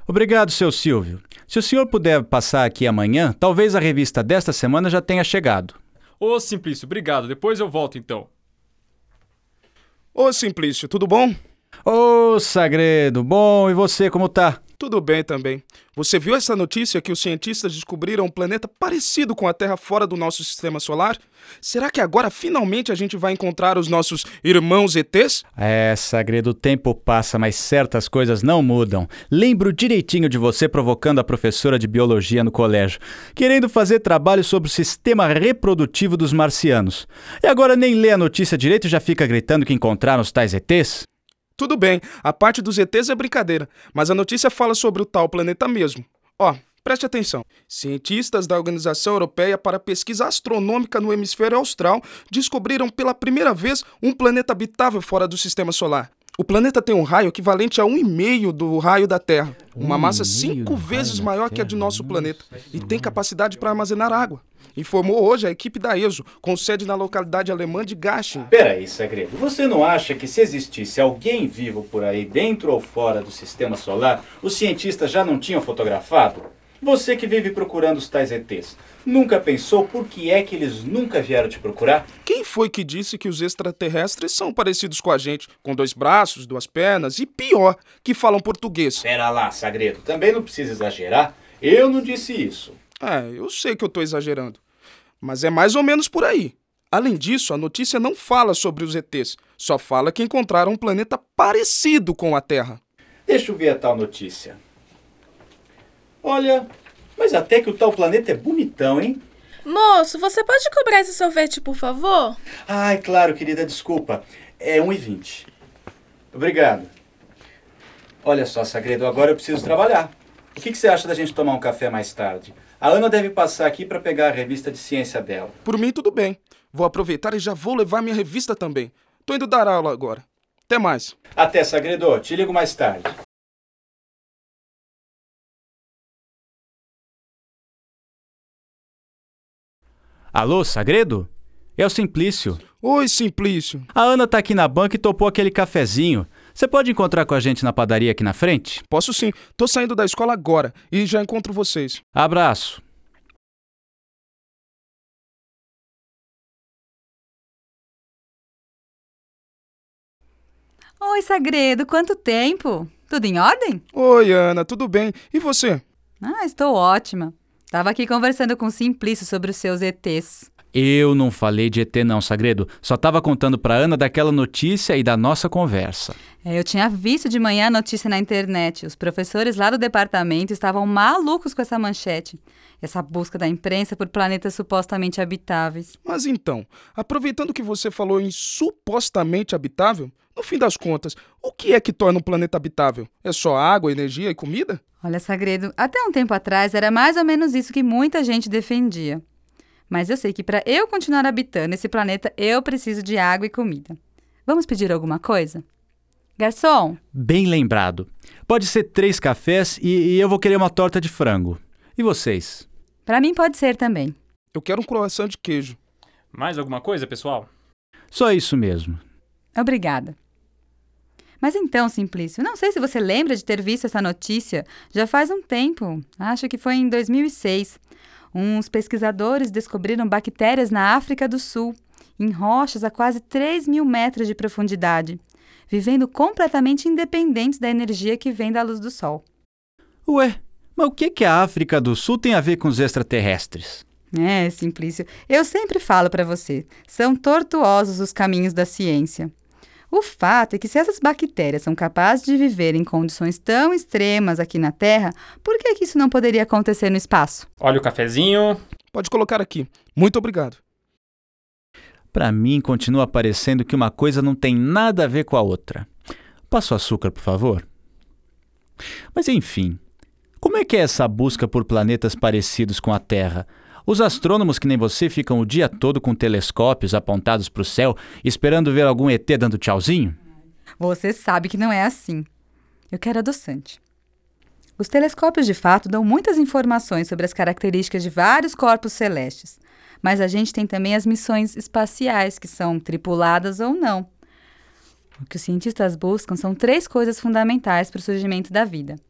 Obrigado, seu Silvio. Se o senhor puder passar aqui amanhã, talvez a revista desta semana já tenha chegado. Ô, Simplício, obrigado. Depois eu volto, então. Ô, Simplício, tudo bom? Ô, Sagredo, bom, e você, como tá? Tudo bem também. Você viu essa notícia que os cientistas descobriram um planeta parecido com a Terra fora do nosso sistema solar? Será que agora finalmente a gente vai encontrar os nossos irmãos ETs? Sagredo, o tempo passa, mas certas coisas não mudam. Lembro direitinho de você provocando a professora de biologia no colégio, querendo fazer trabalho sobre o sistema reprodutivo dos marcianos. E agora nem lê a notícia direito e já fica gritando que encontraram os tais ETs? Tudo bem, a parte dos ETs é brincadeira, mas a notícia fala sobre o tal planeta mesmo. Ó, preste atenção. Cientistas da Organização Europeia para Pesquisa Astronômica no Hemisfério Austral descobriram pela primeira vez um planeta habitável fora do Sistema Solar. O planeta tem um raio equivalente a 1,5 do raio da Terra, uma massa 5 vezes maior que a de nosso planeta, e tem capacidade para armazenar água. Informou hoje a equipe da ESO, com sede na localidade alemã de Garching. Peraí, Sagredo, você não acha que se existisse alguém vivo por aí, dentro ou fora do sistema solar, os cientistas já não tinham fotografado? Você que vive procurando os tais ETs, nunca pensou por que é que eles nunca vieram te procurar? Quem foi que disse que os extraterrestres são parecidos com a gente, com 2 braços, 2 pernas e, pior, que falam português? Pera lá, Sagredo, também não precisa exagerar. Eu não disse isso. Eu sei que eu tô exagerando, mas é mais ou menos por aí. Além disso, a notícia não fala sobre os ETs, só fala que encontraram um planeta parecido com a Terra. Deixa eu ver a tal notícia. Olha, mas até que o tal planeta é bonitão, hein? Moço, você pode cobrar esse sorvete, por favor? Ai, claro, querida, desculpa. É 1,20. Obrigado. Olha só, Sagredo, agora eu preciso trabalhar. O que você acha da gente tomar um café mais tarde? A Ana deve passar aqui para pegar a revista de ciência dela. Por mim, tudo bem. Vou aproveitar e já vou levar minha revista também. Tô indo dar aula agora. Até mais. Até, Sagredo. Te ligo mais tarde. Alô, Sagredo? É o Simplício. Oi, Simplício. A Ana tá aqui na banca e topou aquele cafezinho. Você pode encontrar com a gente na padaria aqui na frente? Posso sim. Tô saindo da escola agora e já encontro vocês. Abraço. Oi, Sagredo, quanto tempo? Tudo em ordem? Oi, Ana, tudo bem? E você? Estou ótima. Tava aqui conversando com o Simplício sobre os seus ETs. Eu não falei de ET não, Sagredo. Só tava contando pra Ana daquela notícia e da nossa conversa. Eu tinha visto de manhã a notícia na internet. Os professores lá do departamento estavam malucos com essa manchete. Essa busca da imprensa por planetas supostamente habitáveis. Mas então, aproveitando que você falou em supostamente habitável, no fim das contas, o que é que torna um planeta habitável? É só água, energia e comida? Olha, Sagredo, até um tempo atrás era mais ou menos isso que muita gente defendia. Mas eu sei que para eu continuar habitando esse planeta, eu preciso de água e comida. Vamos pedir alguma coisa? Garçom! Bem lembrado. Pode ser 3 cafés e eu vou querer uma torta de frango. E vocês? Para mim pode ser também. Eu quero um croissant de queijo. Mais alguma coisa, pessoal? Só isso mesmo. Obrigada. Mas então, Simplício, não sei se você lembra de ter visto essa notícia. Já faz um tempo. Acho que foi em 2006. Uns pesquisadores descobriram bactérias na África do Sul, em rochas a quase 3.000 metros de profundidade, vivendo completamente independentes da energia que vem da luz do Sol. Ué, mas o que a África do Sul tem a ver com os extraterrestres? Simplício, eu sempre falo para você, são tortuosos os caminhos da ciência. O fato é que se essas bactérias são capazes de viver em condições tão extremas aqui na Terra, por que isso não poderia acontecer no espaço? Olha o cafezinho. Pode colocar aqui. Muito obrigado. Para mim, continua parecendo que uma coisa não tem nada a ver com a outra. Passa o açúcar, por favor. Mas enfim, como é que é essa busca por planetas parecidos com a Terra? Os astrônomos que nem você ficam o dia todo com telescópios apontados para o céu, esperando ver algum ET dando tchauzinho? Você sabe que não é assim. Eu quero adoçante. Os telescópios, de fato, dão muitas informações sobre as características de vários corpos celestes. Mas a gente tem também as missões espaciais, que são tripuladas ou não. O que os cientistas buscam são 3 coisas fundamentais para o surgimento da vida: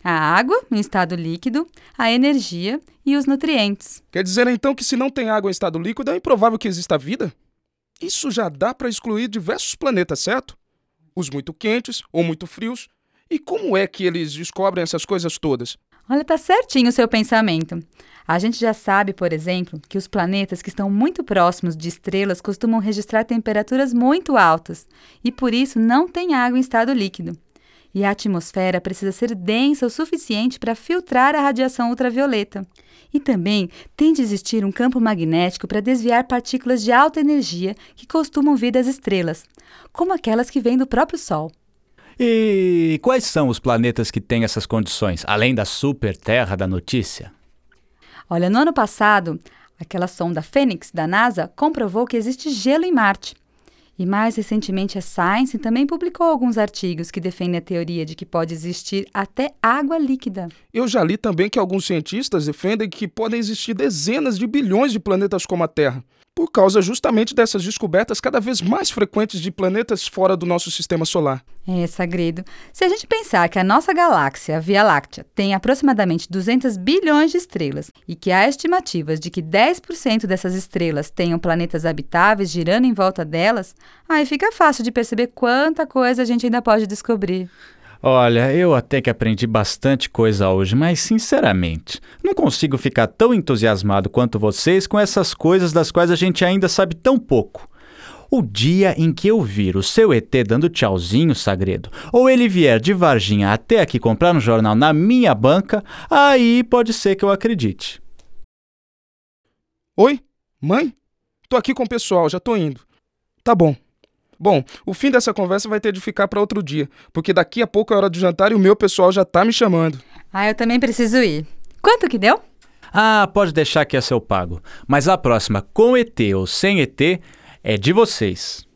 A água em estado líquido, a energia e os nutrientes. Quer dizer então que se não tem água em estado líquido é improvável que exista vida? Isso já dá para excluir diversos planetas, certo? Os muito quentes ou muito frios. E como é que eles descobrem essas coisas todas? Olha, tá certinho o seu pensamento. A gente já sabe, por exemplo, que os planetas que estão muito próximos de estrelas costumam registrar temperaturas muito altas e por isso não tem água em estado líquido. E a atmosfera precisa ser densa o suficiente para filtrar a radiação ultravioleta. E também tem de existir um campo magnético para desviar partículas de alta energia que costumam vir das estrelas, como aquelas que vêm do próprio Sol. E quais são os planetas que têm essas condições, além da super Terra da notícia? Olha, no ano passado, aquela sonda Fênix da NASA comprovou que existe gelo em Marte. E mais recentemente a Science também publicou alguns artigos que defendem a teoria de que pode existir até água líquida. Eu já li também que alguns cientistas defendem que podem existir dezenas de bilhões de planetas como a Terra, por causa justamente dessas descobertas cada vez mais frequentes de planetas fora do nosso sistema solar. É, Sagredo. Se a gente pensar que a nossa galáxia, a Via Láctea, tem aproximadamente 200 bilhões de estrelas e que há estimativas de que 10% dessas estrelas tenham planetas habitáveis girando em volta delas, aí fica fácil de perceber quanta coisa a gente ainda pode descobrir. Olha, eu até que aprendi bastante coisa hoje, mas sinceramente, não consigo ficar tão entusiasmado quanto vocês com essas coisas das quais a gente ainda sabe tão pouco. O dia em que eu vir o seu ET dando tchauzinho, Sagredo, ou ele vier de Varginha até aqui comprar um jornal na minha banca, aí pode ser que eu acredite. Oi? Mãe? Tô aqui com o pessoal, já tô indo. Tá bom. Bom, o fim dessa conversa vai ter de ficar para outro dia, porque daqui a pouco é hora do jantar e o meu pessoal já tá me chamando. Ah, eu também preciso ir. Quanto que deu? Ah, pode deixar que essa eu pago, mas a próxima, com ET ou sem ET, é de vocês.